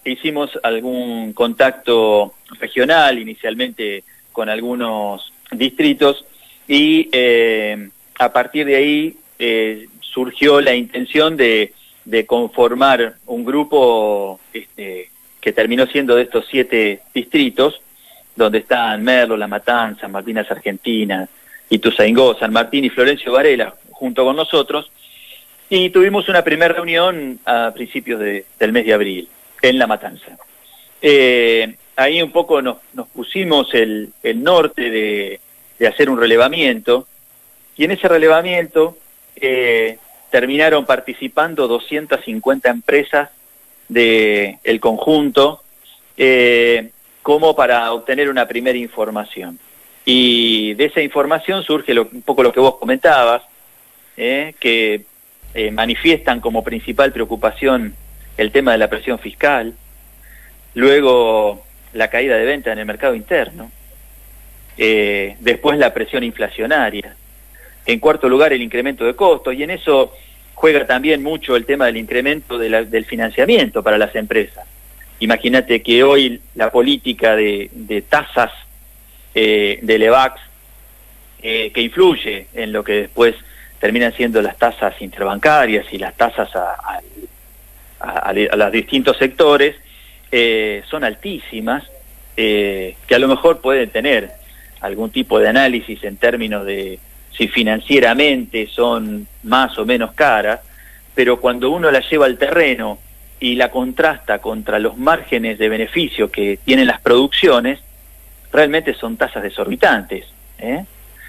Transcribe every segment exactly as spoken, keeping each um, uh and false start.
hicimos algún contacto regional, inicialmente con algunos distritos, y eh, a partir de ahí eh, surgió la intención de, de conformar un grupo este, que terminó siendo de estos siete distritos, donde están Merlo, La Matanza, Malvinas Argentinas, Ituzaingó, San Martín y Florencio Varela, junto con nosotros, y tuvimos una primera reunión a principios de, del mes de abril, en La Matanza. Eh, ahí un poco nos, nos pusimos el, el norte de, de hacer un relevamiento, y en ese relevamiento eh, terminaron participando doscientas cincuenta empresas del conjunto, eh, como para obtener una primera información. Y de esa información surge lo, un poco lo que vos comentabas, eh, que eh, manifiestan como principal preocupación el tema de la presión fiscal, luego la caída de ventas en el mercado interno, eh, después la presión inflacionaria, en cuarto lugar el incremento de costos, y en eso juega también mucho el tema del incremento de la, del financiamiento para las empresas. Imagínate que hoy la política de, de tasas eh, del EVAX, eh, que influye en lo que después terminan siendo las tasas interbancarias y las tasas a, a, a, a los distintos sectores, eh, son altísimas, eh, que a lo mejor pueden tener algún tipo de análisis en términos de si financieramente son más o menos caras, pero cuando uno la lleva al terreno y la contrasta contra los márgenes de beneficio que tienen las producciones, realmente son tasas desorbitantes, ¿eh?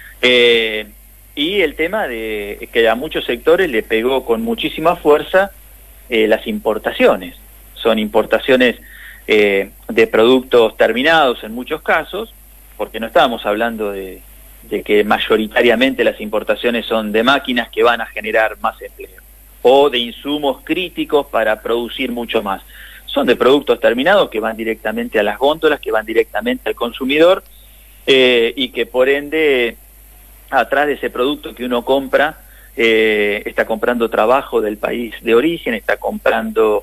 Eh, y el tema de que a muchos sectores le pegó con muchísima fuerza eh, las importaciones. Son importaciones eh, de productos terminados en muchos casos, porque no estábamos hablando de, de que mayoritariamente las importaciones son de máquinas que van a generar más empleo, o de insumos críticos para producir mucho más. Son de productos terminados que van directamente a las góndolas, que van directamente al consumidor, eh, y que por ende, atrás de ese producto que uno compra, eh, está comprando trabajo del país de origen, está comprando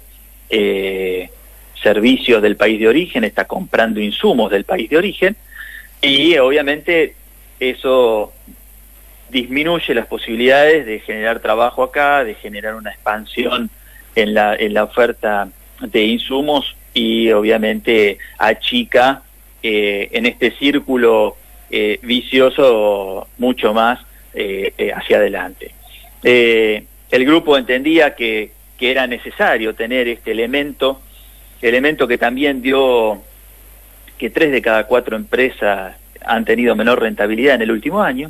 eh, servicios del país de origen, está comprando insumos del país de origen, y obviamente eso disminuye las posibilidades de generar trabajo acá, de generar una expansión en la, en la oferta de insumos, y obviamente achica eh, en este círculo eh, vicioso mucho más eh, eh, hacia adelante. Eh, el grupo entendía que, que era necesario tener este elemento, elemento que también dio que tres de cada cuatro empresas han tenido menor rentabilidad en el último año,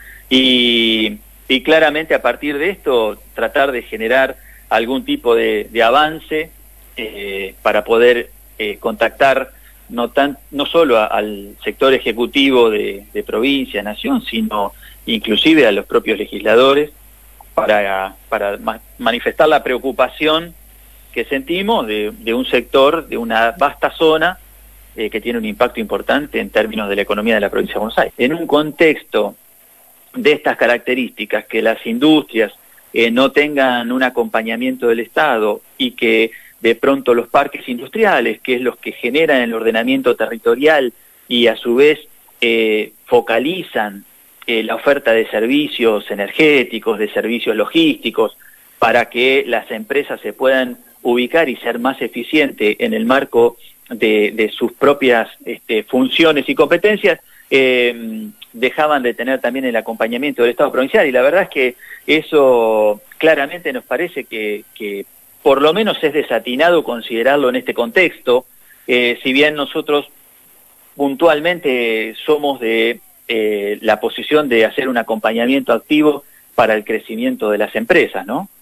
y, y claramente a partir de esto tratar de generar algún tipo de, de avance eh, para poder eh, contactar no tan no solo a, al sector ejecutivo de, de provincia, nación, sino inclusive a los propios legisladores para, para ma manifestar la preocupación que sentimos de, de un sector, de una vasta zona eh, que tiene un impacto importante en términos de la economía de la provincia de Buenos Aires. En un contexto de estas características, que las industrias eh, no tengan un acompañamiento del Estado, y que de pronto los parques industriales, que es los que generan el ordenamiento territorial y a su vez eh, focalizan eh, la oferta de servicios energéticos, de servicios logísticos, para que las empresas se puedan ubicar y ser más eficientes en el marco de, de sus propias este, funciones y competencias, eh, dejaban de tener también el acompañamiento del Estado provincial, y la verdad es que eso claramente nos parece que, que por lo menos es desatinado considerarlo en este contexto, eh, si bien nosotros puntualmente somos de eh, la posición de hacer un acompañamiento activo para el crecimiento de las empresas, ¿no?